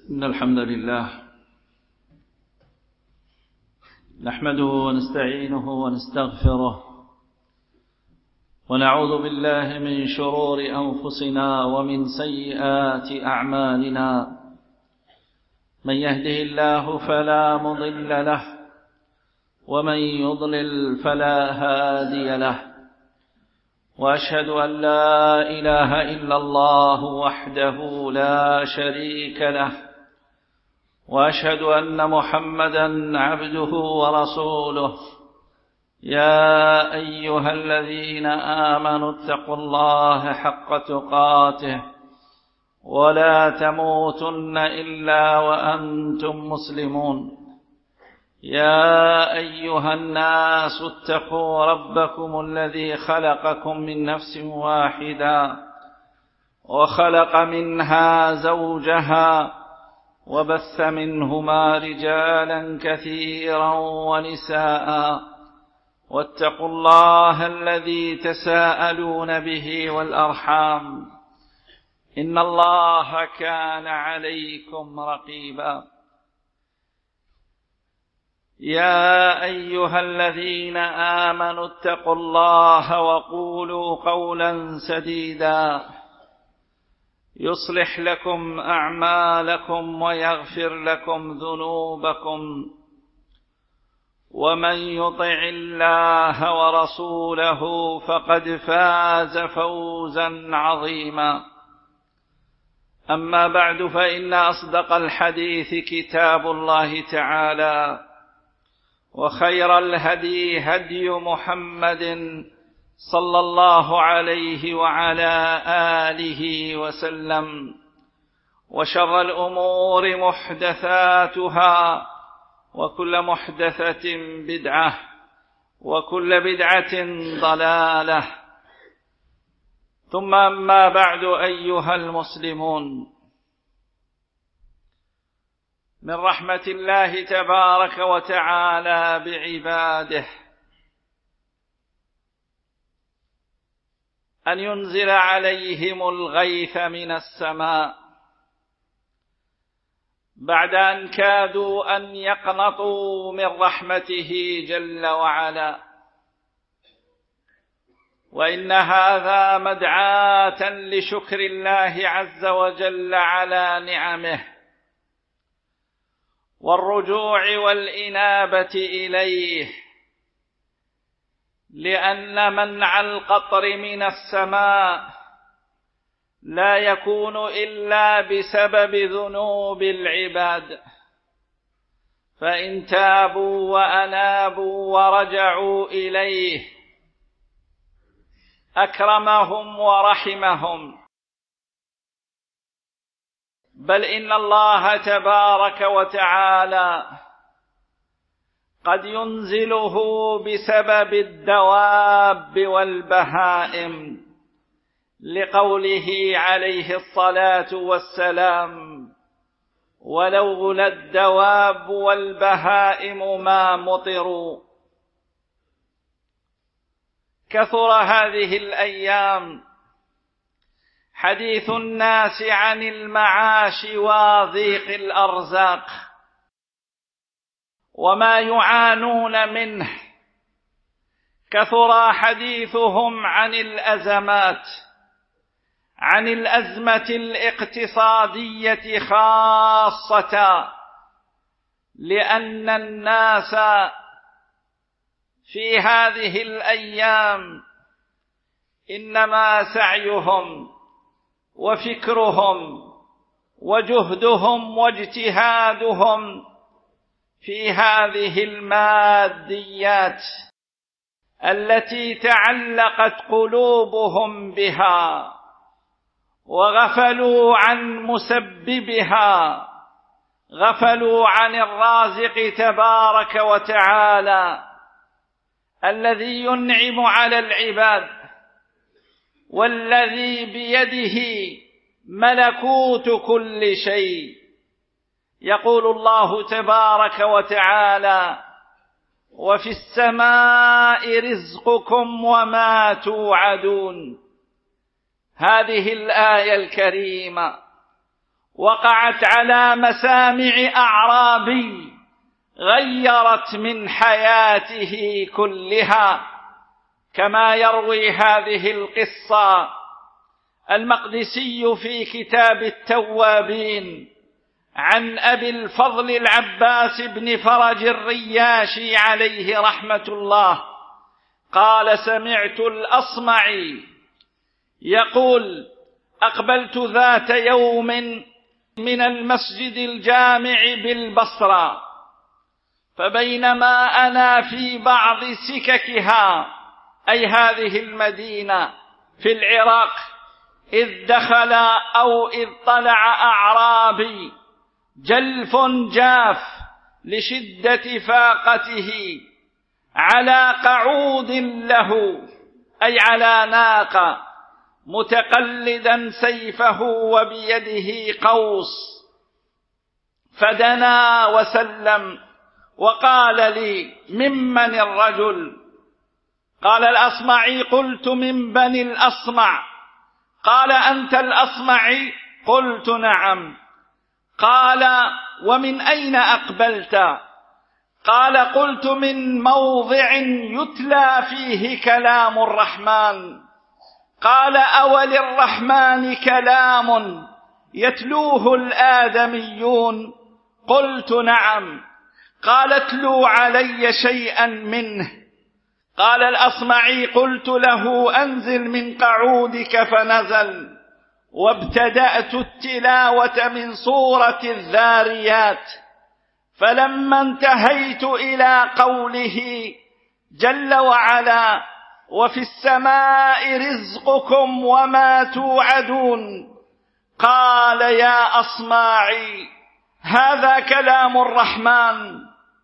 إن الحمد لله نحمده ونستعينه ونستغفره ونعوذ بالله من شرور أنفسنا ومن سيئات أعمالنا. من يهده الله فلا مضل له ومن يضلل فلا هادي له، وأشهد أن لا إله إلا الله وحده لا شريك له، وأشهد أن محمدًا عبده ورسوله. يا أيها الذين آمنوا اتقوا الله حق تقاته ولا تموتن إلا وأنتم مسلمون. يا أيها الناس اتقوا ربكم الذي خلقكم من نفس واحدة وخلق منها زوجها وبث منهما رجالا كثيرا ونساء، واتقوا الله الذي تساءلون به والأرحام إن الله كان عليكم رقيبا. يا أيها الذين آمنوا اتقوا الله وقولوا قولا سديدا يصلح لكم أعمالكم ويغفر لكم ذنوبكم، ومن يطع الله ورسوله فقد فاز فوزا عظيما. أما بعد، فإن أصدق الحديث كتاب الله تعالى، وخير الهدي هدي محمد صلى الله عليه وعلى آله وسلم، وشر الأمور محدثاتها، وكل محدثة بدعة، وكل بدعة ضلالة. ثم أما بعد، أيها المسلمون، من رحمة الله تبارك وتعالى بعباده أن ينزل عليهم الغيث من السماء بعد أن كادوا أن يقنطوا من رحمته جل وعلا. وإن هذا مدعاة لشكر الله عز وجل على نعمه والرجوع والإنابة إليه، لأن منع القطر من السماء لا يكون إلا بسبب ذنوب العباد، فإن تابوا وأنابوا ورجعوا إليه أكرمهم ورحمهم. بل إن الله تبارك وتعالى قد ينزله بسبب الدواب والبهائم، لقوله عليه الصلاة والسلام: ولولا الدواب والبهائم ما مطروا. كثر هذه الأيام حديث الناس عن المعاش وضيق الأرزاق وما يعانون منه. كثر حديثهم عن الأزمات، عن الأزمة الاقتصادية خاصة، لأن الناس في هذه الأيام إنما سعيهم وفكرهم وجهدهم واجتهادهم في هذه الماديات التي تعلقت قلوبهم بها، وغفلوا عن مسببها، غفلوا عن الرازق تبارك وتعالى الذي ينعم على العباد، والذي بيده ملكوت كل شيء. يقول الله تبارك وتعالى: وفي السماء رزقكم وما توعدون. هذه الآية الكريمة وقعت على مسامع أعرابي غيرت من حياته كلها، كما يروي هذه القصة المقدسي في كتاب التوابين عن أبي الفضل العباس بن فرج الرياشي عليه رحمة الله قال: سمعت الأصمعي يقول: أقبلت ذات يوم من المسجد الجامع بالبصرة، فبينما أنا في بعض سككها، أي هذه المدينة في العراق، إذ دخل أو إذ طلع أعرابي جلف جاف لشدة فاقته على قعود له، أي على ناقة، متقلدا سيفه وبيده قوس، فدنا وسلم وقال لي: ممن الرجل؟ قال الأصمعي: قلت: من بني الأصمع. قال: أنت الأصمعي؟ قلت: نعم. قال: ومن أين أقبلت؟ قال: قلت: من موضع يتلى فيه كلام الرحمن. قال: أوللرحمن كلام يتلوه الآدميون؟ قلت: نعم. قال: اتلوا علي شيئا منه. قال الأصمعي: قلت له: أنزل من قعودك، فنزل، وابتدأت التلاوة من سورة الذاريات، فلما انتهيت إلى قوله جل وعلا: وفي السماء رزقكم وما توعدون، قال: يا أصمعي، هذا كلام الرحمن،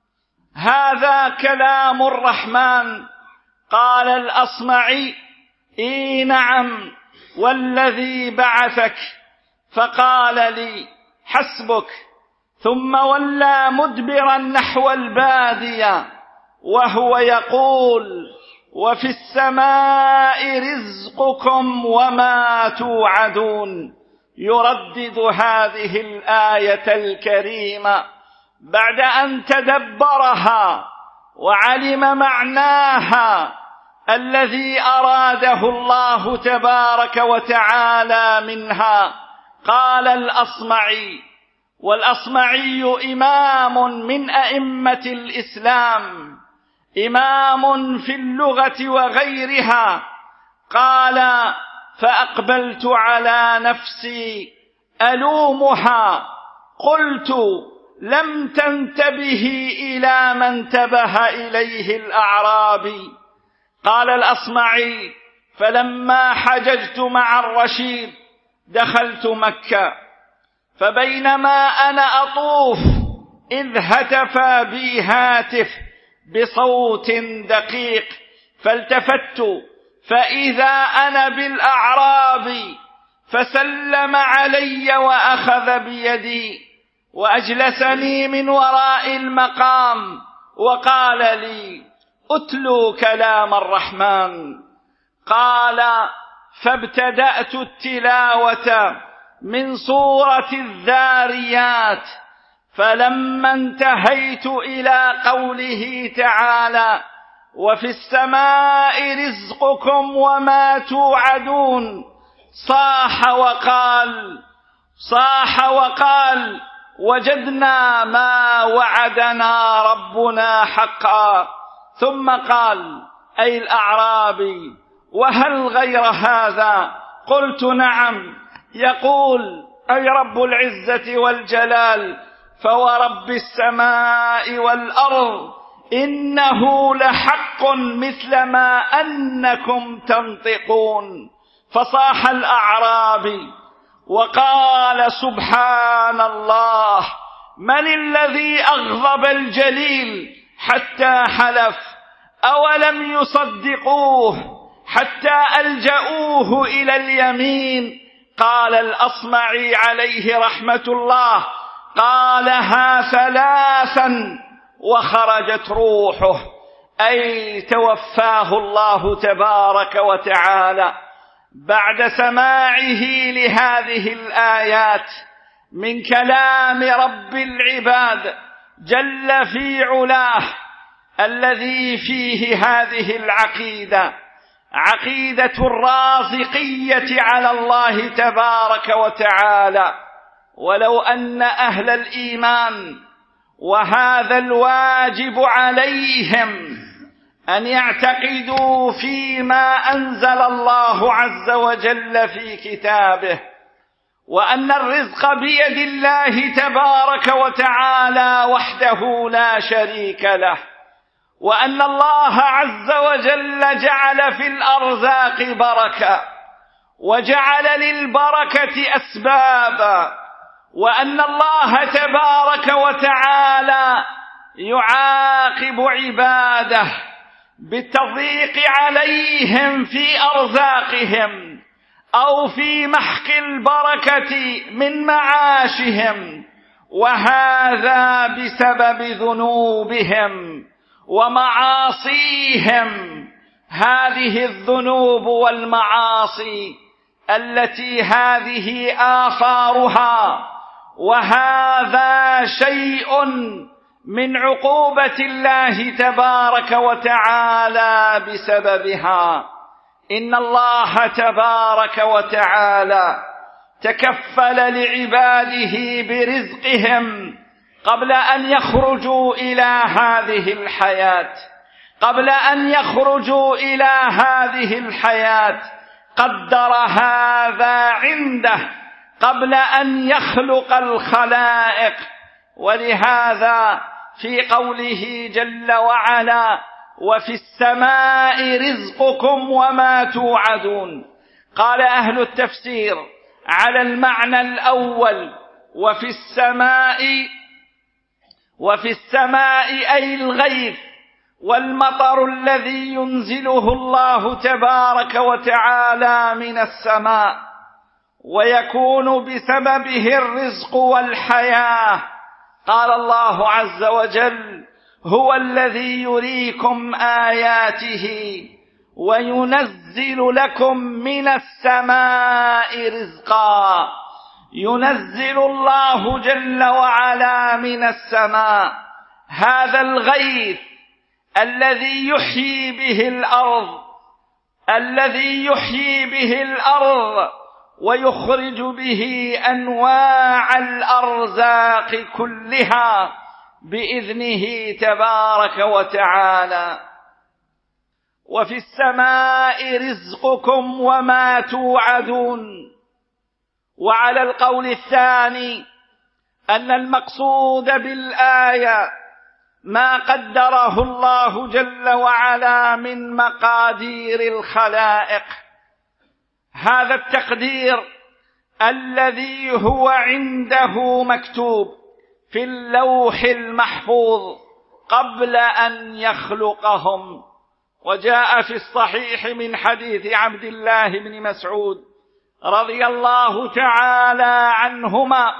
هذا كلام الرحمن. قال الأصمعي: إي نعم، والذي بعثك. فقال لي: حسبك. ثم ولى مدبرا نحو البادية وهو يقول: وفي السماء رزقكم وما توعدون، يردد هذه الآية الكريمة بعد أن تدبرها وعلم معناها الذي أراده الله تبارك وتعالى منها. قال الأصمعي، والأصمعي إمام من أئمة الإسلام، إمام في اللغة وغيرها، قال: فأقبلت على نفسي ألومها، قلت: لم تنتبه إلى ما انتبه إليه الأعرابي. قال الأصمعي: فلما حججت مع الرشيد دخلت مكة، فبينما أنا أطوف إذ هتف بي هاتف بصوت دقيق، فالتفت فإذا أنا بالأعرابي، فسلم علي وأخذ بيدي وأجلسني من وراء المقام وقال لي: أتلو كلام الرحمن. قال: فابتدأت التلاوة من سورة الذاريات، فلما انتهيت إلى قوله تعالى: وفي السماء رزقكم وما توعدون، صاح وقال: وجدنا ما وعدنا ربنا حقا. ثم قال: أي الأعرابي: وهل غير هذا؟ قلت: نعم. يقول: أي رب العزة والجلال: فورب السماء والأرض إنه لحق مثل ما أنكم تنطقون. فصاح الأعرابي وقال: سبحان الله، من الذي أغضب الجليل حتى حلف؟ أولم يصدقوه حتى ألجأوه إلى اليمين؟ قال الأصمعي عليه رحمة الله: قالها ثلاثا وخرجت روحه، أي توفاه الله تبارك وتعالى بعد سماعه لهذه الآيات من كلام رب العباد جل في علاه الذي فيه هذه العقيدة، عقيدة الرازقية على الله تبارك وتعالى. ولو أن أهل الإيمان، وهذا الواجب عليهم، أن يعتقدوا فيما أنزل الله عز وجل في كتابه، وأن الرزق بيد الله تبارك وتعالى وحده لا شريك له، وأن الله عز وجل جعل في الأرزاق بركة، وجعل للبركة أسبابا، وأن الله تبارك وتعالى يعاقب عباده بالتضييق عليهم في أرزاقهم أو في محق البركة من معاشهم، وهذا بسبب ذنوبهم ومعاصيهم. هذه الذنوب والمعاصي التي هذه آثارها، وهذا شيء من عقوبة الله تبارك وتعالى بسببها. إن الله تبارك وتعالى تكفل لعباده برزقهم قبل أن يخرجوا إلى هذه الحياة، قبل أن يخرجوا إلى هذه الحياة قدر هذا عنده قبل أن يخلق الخلائق. ولهذا في قوله جل وعلا: وفي السماء رزقكم وما توعدون، قال أهل التفسير على المعنى الأول وفي السماء أي الغيث والمطر الذي ينزله الله تبارك وتعالى من السماء، ويكون بسببه الرزق والحياة. قال الله عز وجل: هو الذي يريكم آياته وينزل لكم من السماء رزقا. ينزل الله جل وعلا من السماء هذا الغيث الذي يحيي به الأرض ويخرج به أنواع الأرزاق كلها بإذنه تبارك وتعالى. وفي السماء رزقكم وما توعدون. وعلى القول الثاني أن المقصود بالآية ما قدره الله جل وعلا من مقادير الخلائق، هذا التقدير الذي هو عنده مكتوب في اللوح المحفوظ قبل أن يخلقهم. وجاء في الصحيح من حديث عبد الله بن مسعود رضي الله تعالى عنهما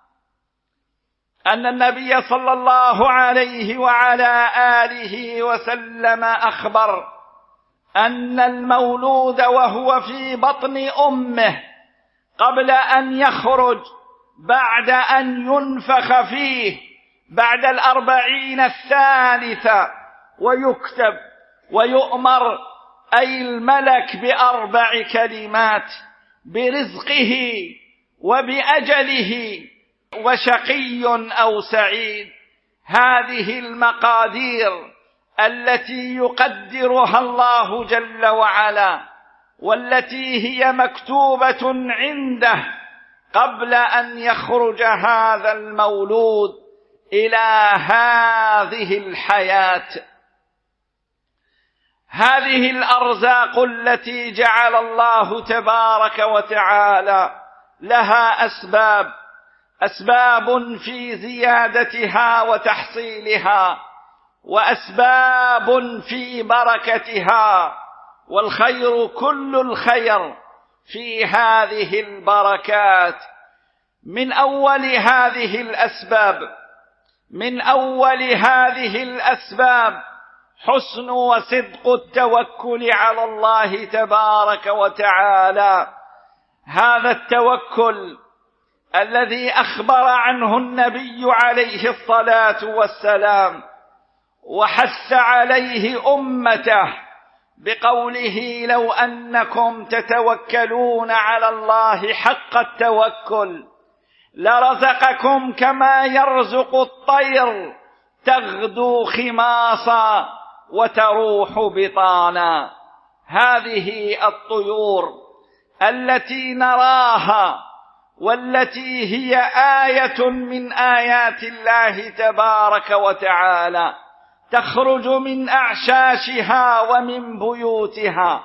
أن النبي صلى الله عليه وعلى آله وسلم أخبر أن المولود وهو في بطن أمه قبل أن يخرج، بعد أن ينفخ فيه بعد 40 الثالثة، ويكتب ويؤمر أي الملك ب4 كلمات: برزقه وبأجله وشقي أو سعيد. هذه المقادير التي يقدرها الله جل وعلا، والتي هي مكتوبة عنده قبل أن يخرج هذا المولود إلى هذه الحياة. هذه الأرزاق التي جعل الله تبارك وتعالى لها أسباب في زيادتها وتحصيلها، وأسباب في بركتها، والخير كل الخير في هذه البركات. من أول هذه الأسباب حسن وصدق التوكل على الله تبارك وتعالى. هذا التوكل الذي أخبر عنه النبي عليه الصلاة والسلام وحث عليه أمته بقوله: لو أنكم تتوكلون على الله حق التوكل لرزقكم كما يرزق الطير تغدو خماصا وتروح بطانا. هذه الطيور التي نراها والتي هي آية من آيات الله تبارك وتعالى تخرج من أعشاشها ومن بيوتها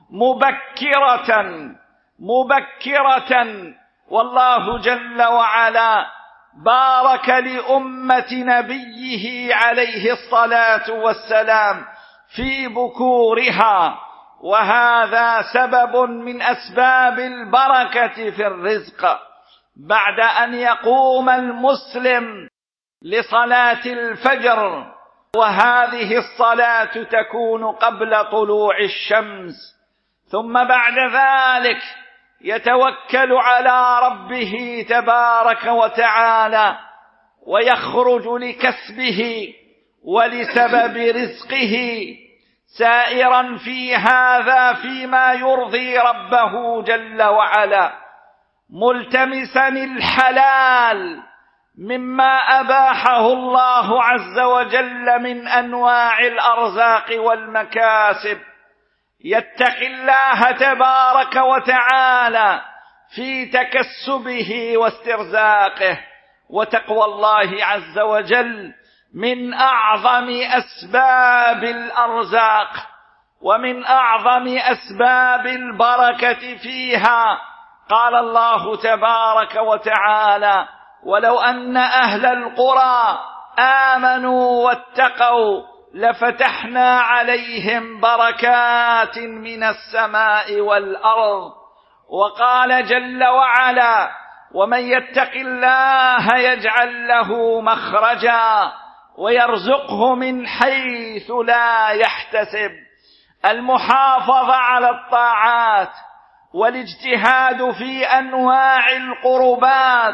مبكرة، والله جل وعلا بارك لأمة نبيه عليه الصلاة والسلام في بكورها، وهذا سبب من أسباب البركة في الرزق. بعد أن يقوم المسلم لصلاة الفجر، وهذه الصلاة تكون قبل طلوع الشمس، ثم بعد ذلك يتوكل على ربه تبارك وتعالى ويخرج لكسبه ولسبب رزقه، سائرا في هذا فيما يرضي ربه جل وعلا، ملتمسا الحلال مما أباحه الله عز وجل من أنواع الأرزاق والمكاسب، يتقي الله تبارك وتعالى في تكسبه واسترزاقه. وتقوى الله عز وجل من أعظم أسباب الأرزاق ومن أعظم أسباب البركة فيها. قال الله تبارك وتعالى: ولو أن أهل القرى آمنوا واتقوا لفتحنا عليهم بركات من السماء والأرض. وقال جل وعلا: ومن يتق الله يجعل له مخرجا ويرزقه من حيث لا يحتسب. المحافظة على الطاعات والاجتهاد في أنواع القربات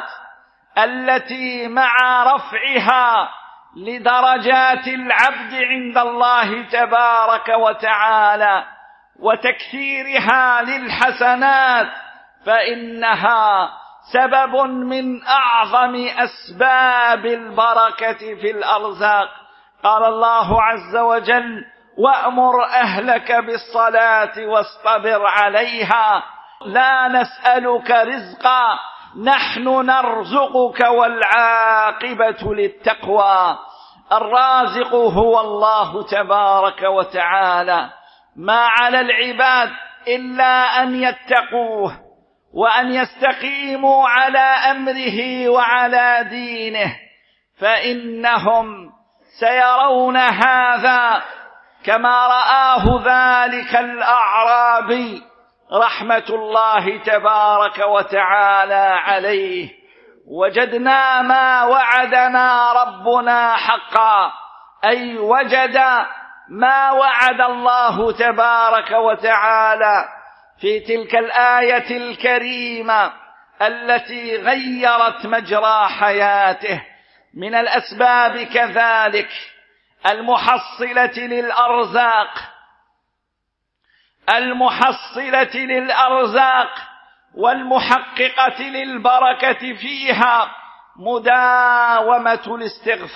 التي مع رفعها لدرجات العبد عند الله تبارك وتعالى وتكثيرها للحسنات، فإنها سبب من أعظم أسباب البركة في الأرزاق. قال الله عز وجل: وأمر أهلك بالصلاة واصطبر عليها لا نسألك رزقا نحن نرزقك والعاقبة للتقوى. الرازق هو الله تبارك وتعالى، ما على العباد إلا أن يتقوه وأن يستقيموا على أمره وعلى دينه، فإنهم سيرون هذا كما رآه ذلك الأعرابي رحمة الله تبارك وتعالى عليه: وجدنا ما وعدنا ربنا حقا، أي وجد ما وعد الله تبارك وتعالى في تلك الآية الكريمة التي غيرت مجرى حياته. من الأسباب كذلك المحصلة للأرزاق والمحققة للبركة فيها مداومة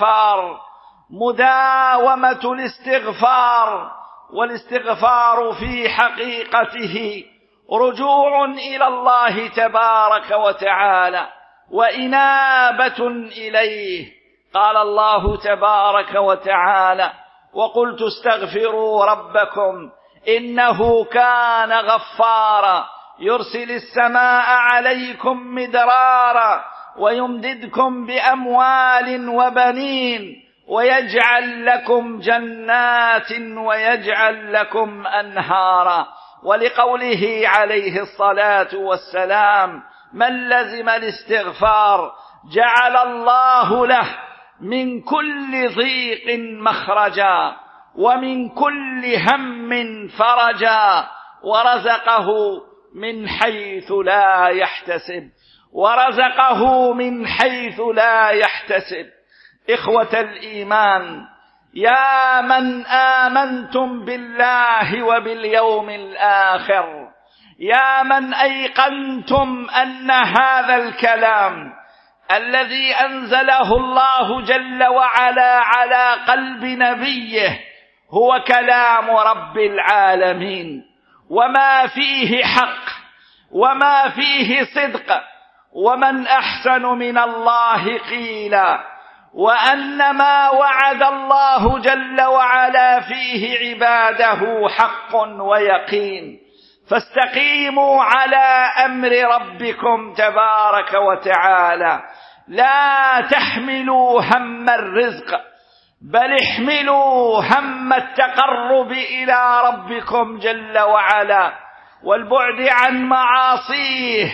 الاستغفار، والاستغفار في حقيقته رجوع إلى الله تبارك وتعالى وإنابة إليه. قال الله تبارك وتعالى: وقلت استغفروا ربكم إنه كان غفارا يرسل السماء عليكم مدرارا ويمددكم بأموال وبنين ويجعل لكم جنات ويجعل لكم أنهارا. ولقوله عليه الصلاة والسلام: من لزم الاستغفار جعل الله له من كل ضيق مخرجا ومن كل هم فرجا ورزقه من حيث لا يحتسب. ورزقه من حيث لا يحتسب. إخوة الإيمان، يا من آمنتم بالله وباليوم الآخر، يا من أيقنتم أن هذا الكلام الذي أنزله الله جل وعلا على قلب نبيه هو كلام رب العالمين، وما فيه حق وما فيه صدق، ومن أحسن من الله قيلا، وأن ما وعد الله جل وعلا فيه عباده حق ويقين. فاستقيموا على أمر ربكم تبارك وتعالى، لا تحملوا هم الرزق، بل احملوا هم التقرب إلى ربكم جل وعلا والبعد عن معاصيه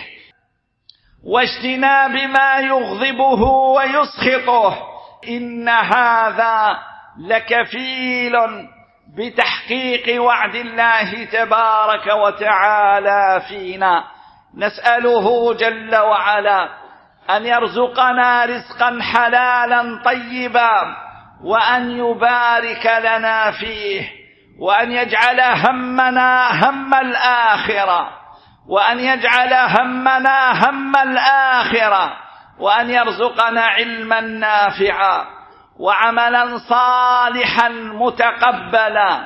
واجتناب ما يغضبه ويسخطه. إن هذا لكفيل بتحقيق وعد الله تبارك وتعالى فينا. نسأله جل وعلا أن يرزقنا رزقا حلالا طيبا، وأن يبارك لنا فيه، وأن يجعل همنا هم الآخرة، وأن يجعل همنا هم الآخرة، وأن يرزقنا علما نافعا وعملا صالحا متقبلا،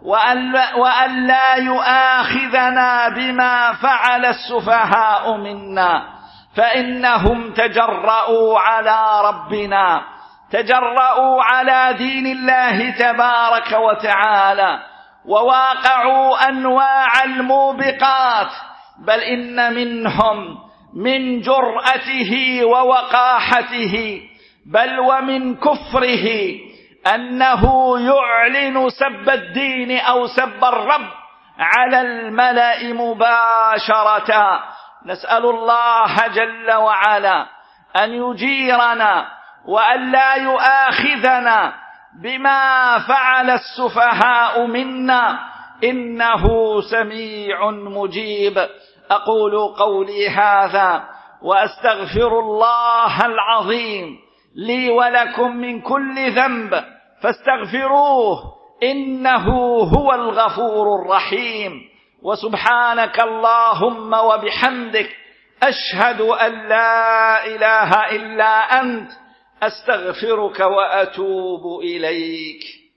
وأن لا يؤاخذنا بما فعل السفهاء منا، فإنهم تجرؤوا على ربنا، تجرؤوا على دين الله تبارك وتعالى، وواقعوا أنواع الموبقات، بل إن منهم من جرأته ووقاحته بل ومن كفره أنه يعلن سب الدين أو سب الرب على الملأ مباشرة. نسأل الله جل وعلا أن يجيرنا وأن لا يؤاخذنا بما فعل السفهاء منا، إنه سميع مجيب. أقول قولي هذا وأستغفر الله العظيم لي ولكم من كل ذنب، فاستغفروه إنه هو الغفور الرحيم. وسبحانك اللهم وبحمدك، أشهد أن لا إله إلا أنت، أستغفرك وأتوب إليك.